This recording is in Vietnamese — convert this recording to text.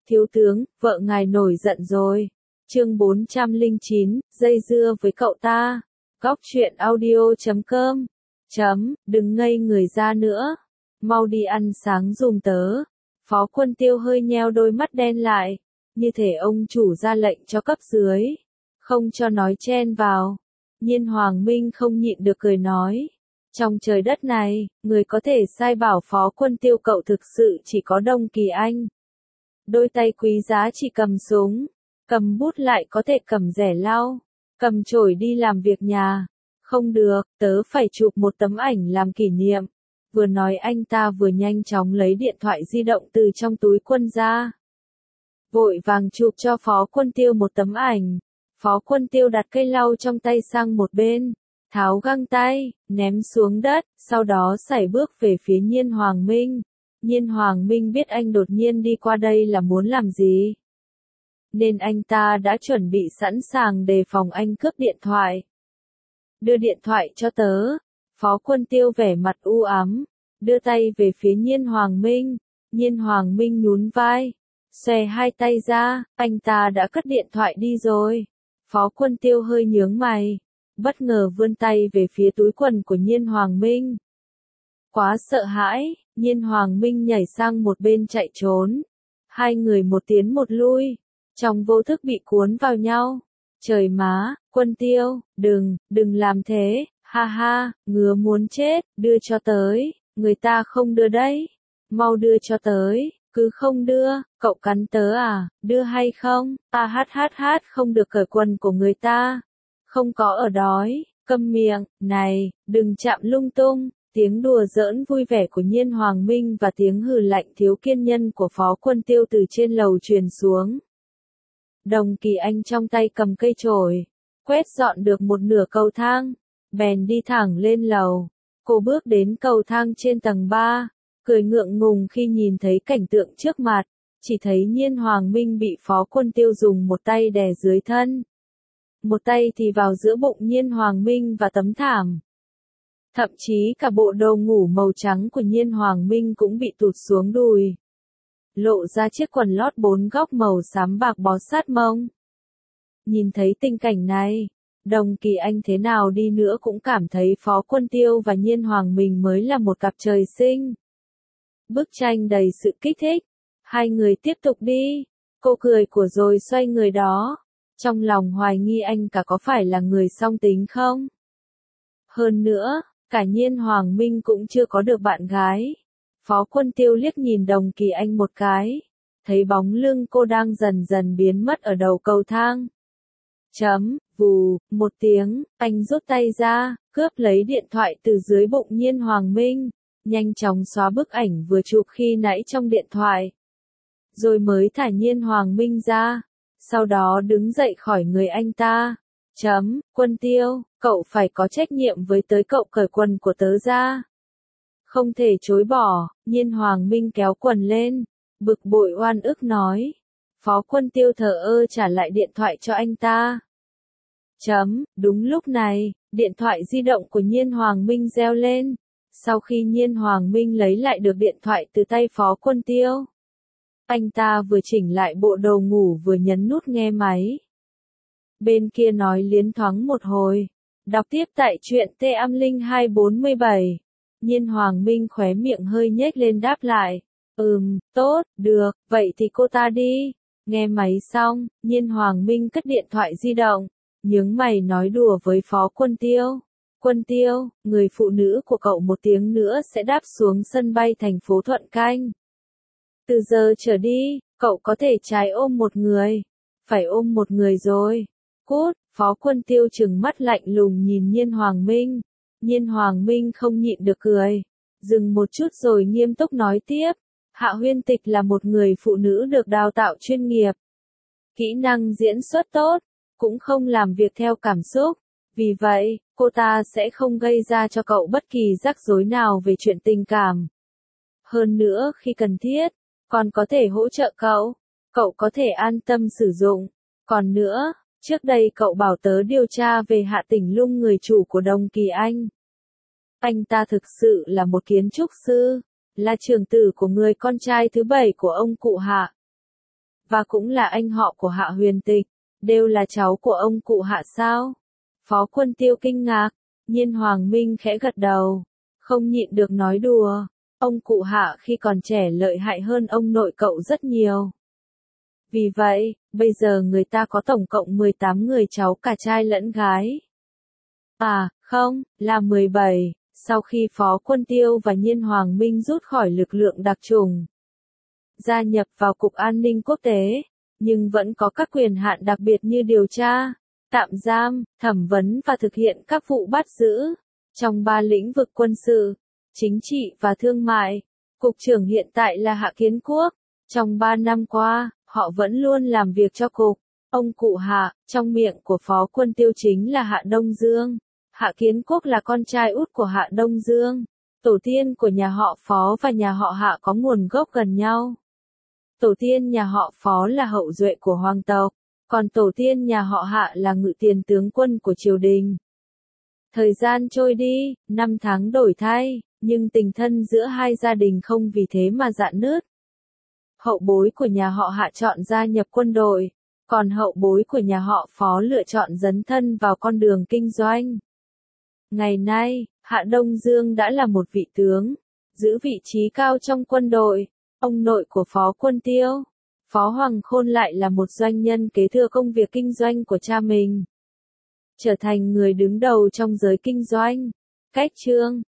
Thiếu tướng, vợ ngài nổi giận rồi. Chương 409, dây dưa với cậu ta. Góc truyện audio.com. Đừng ngây người ra nữa. Mau đi ăn sáng giùm tớ. Phó Quân Tiêu hơi nheo đôi mắt đen lại. Như thể ông chủ ra lệnh cho cấp dưới. Không cho nói chen vào. Nhiên Hoàng Minh không nhịn được cười nói. Trong trời đất này, người có thể sai bảo Phó Quân Tiêu cậu thực sự chỉ có Đông Kỳ Anh. Đôi tay quý giá chỉ cầm súng, cầm bút lại có thể cầm rẻ lau, cầm chổi đi làm việc nhà. Không được, tớ phải chụp một tấm ảnh làm kỷ niệm. Vừa nói anh ta vừa nhanh chóng lấy điện thoại di động từ trong túi quần ra. Vội vàng chụp cho Phó Quân Tiêu một tấm ảnh. Phó Quân Tiêu đặt cây lau trong tay sang một bên, tháo găng tay, ném xuống đất, sau đó sải bước về phía Nhiên Hoàng Minh. Nhiên Hoàng Minh biết anh đột nhiên đi qua đây là muốn làm gì, nên anh ta đã chuẩn bị sẵn sàng đề phòng anh cướp điện thoại. Đưa điện thoại cho tớ. Phó Quân Tiêu vẻ mặt u ám, đưa tay về phía Nhiên Hoàng Minh. Nhiên Hoàng Minh nhún vai, xòe hai tay ra, anh ta đã cất điện thoại đi rồi. Phó Quân Tiêu hơi nhướng mày, bất ngờ vươn tay về phía túi quần của Nhiên Hoàng Minh. Quá sợ hãi, Nhiên Hoàng Minh nhảy sang một bên chạy trốn. Hai người một tiến một lui, trong vô thức bị cuốn vào nhau. Trời má, Quân Tiêu, đừng làm thế, ha ha, ngứa muốn chết, đưa cho tới, người ta không đưa đấy. Mau đưa cho tới, cứ không đưa, cậu cắn tớ à, đưa hay không, không được cởi quần của người ta. Không có ở đói, câm miệng, này, đừng chạm lung tung. Tiếng đùa giỡn vui vẻ của Nhiên Hoàng Minh và tiếng hừ lạnh thiếu kiên nhân của Phó Quân Tiêu từ trên lầu truyền xuống. Đồng Kỳ Anh trong tay cầm cây chổi, quét dọn được một nửa cầu thang, bèn đi thẳng lên lầu. Cô bước đến cầu thang trên tầng 3, cười ngượng ngùng khi nhìn thấy cảnh tượng trước mặt, chỉ thấy Nhiên Hoàng Minh bị Phó Quân Tiêu dùng một tay đè dưới thân. Một tay thì vào giữa bụng Nhiên Hoàng Minh và tấm thảm. Thậm chí cả bộ đồ ngủ màu trắng của Nhiên Hoàng Minh cũng bị tụt xuống đùi. Lộ ra chiếc quần lót 4 góc màu xám bạc bó sát mông. Nhìn thấy tình cảnh này, Đồng Kỳ Anh thế nào đi nữa cũng cảm thấy Phó Quân Tiêu và Nhiên Hoàng Minh mới là một cặp trời sinh. Bức tranh đầy sự kích thích. Hai người tiếp tục đi. Cô cười của rồi xoay người đó. Trong lòng hoài nghi anh cả có phải là người song tính không? Hơn nữa, cả Nhiên Hoàng Minh cũng chưa có được bạn gái. Phó Quân Tiêu liếc nhìn Đồng Kỳ Anh một cái, thấy bóng lưng cô đang dần dần biến mất ở đầu cầu thang. Vù, một tiếng, anh rút tay ra, cướp lấy điện thoại từ dưới bụng Nhiên Hoàng Minh, nhanh chóng xóa bức ảnh vừa chụp khi nãy trong điện thoại. Rồi mới thả Nhiên Hoàng Minh ra, sau đó đứng dậy khỏi người anh ta. Quân Tiêu, cậu phải có trách nhiệm với tới cậu cởi quần của tớ ra. Không thể chối bỏ, Nhiên Hoàng Minh kéo quần lên, bực bội oan ức nói. Phó Quân Tiêu thờ ơ trả lại điện thoại cho anh ta. Đúng lúc này, điện thoại di động của Nhiên Hoàng Minh reo lên. Sau khi Nhiên Hoàng Minh lấy lại được điện thoại từ tay Phó Quân Tiêu, anh ta vừa chỉnh lại bộ đồ ngủ vừa nhấn nút nghe máy. Bên kia nói liến thoáng một hồi. Đọc tiếp tại truyện T-Am-Linh-247. Nhiên Hoàng Minh khóe miệng hơi nhếch lên đáp lại. Tốt, được, vậy thì cô ta đi. Nghe máy xong, Nhiên Hoàng Minh cất điện thoại di động, nhướng mày nói đùa với Phó Quân Tiêu. Quân Tiêu, người phụ nữ của cậu một tiếng nữa sẽ đáp xuống sân bay thành phố Thuận Canh. Từ giờ trở đi, cậu có thể trái ôm một người. Phải ôm một người rồi. Cút, Phó Quân Tiêu trừng mắt lạnh lùng nhìn Nhiên Hoàng Minh. Nhiên Hoàng Minh không nhịn được cười. Dừng một chút rồi nghiêm túc nói tiếp. Hạ Huyên Tịch là một người phụ nữ được đào tạo chuyên nghiệp. Kỹ năng diễn xuất tốt, cũng không làm việc theo cảm xúc. Vì vậy, cô ta sẽ không gây ra cho cậu bất kỳ rắc rối nào về chuyện tình cảm. Hơn nữa khi cần thiết, còn có thể hỗ trợ cậu. Cậu có thể an tâm sử dụng. Còn nữa, trước đây cậu bảo tớ điều tra về Hạ Tỉnh Lung người chủ của Đồng Kỳ Anh. Anh ta thực sự là một kiến trúc sư, là trưởng tử của người con trai thứ 7 của ông cụ Hạ. và cũng là anh họ của Hạ Huyền Tịch, đều là cháu của ông cụ Hạ sao? Phó Quân Tiêu kinh ngạc, Nhiên Hoàng Minh khẽ gật đầu, không nhịn được nói đùa, ông cụ Hạ khi còn trẻ lợi hại hơn ông nội cậu rất nhiều. Vì vậy, bây giờ người ta có tổng cộng 18 người cháu cả trai lẫn gái. À, không, là 17, sau khi Phó Quân Tiêu và Nhiên Hoàng Minh rút khỏi lực lượng đặc chủng, gia nhập vào Cục An ninh Quốc tế, nhưng vẫn có các quyền hạn đặc biệt như điều tra, tạm giam, thẩm vấn và thực hiện các vụ bắt giữ. Trong 3 lĩnh vực quân sự, chính trị và thương mại, Cục trưởng hiện tại là Hạ Kiến Quốc. Trong 3 năm qua, họ vẫn luôn làm việc cho Cục. Ông cụ Hạ, trong miệng của Phó Quân Tiêu chính là Hạ Đông Dương. Hạ Kiến Quốc là con trai út của Hạ Đông Dương. Tổ tiên của nhà họ Phó và nhà họ Hạ có nguồn gốc gần nhau. Tổ tiên nhà họ Phó là hậu duệ của hoàng tộc, còn tổ tiên nhà họ Hạ là ngự tiền tướng quân của triều đình. Thời gian trôi đi, 5 tháng đổi thay, nhưng tình thân giữa hai gia đình không vì thế mà rạn nứt. Hậu bối của nhà họ Hạ chọn gia nhập quân đội, còn hậu bối của nhà họ Phó lựa chọn dấn thân vào con đường kinh doanh. Ngày nay, Hạ Đông Dương đã là một vị tướng, giữ vị trí cao trong quân đội. Ông nội của Phó Quân Tiêu, Phó Hoàng Khôn lại là một doanh nhân kế thừa công việc kinh doanh của cha mình, trở thành người đứng đầu trong giới kinh doanh. Cách chương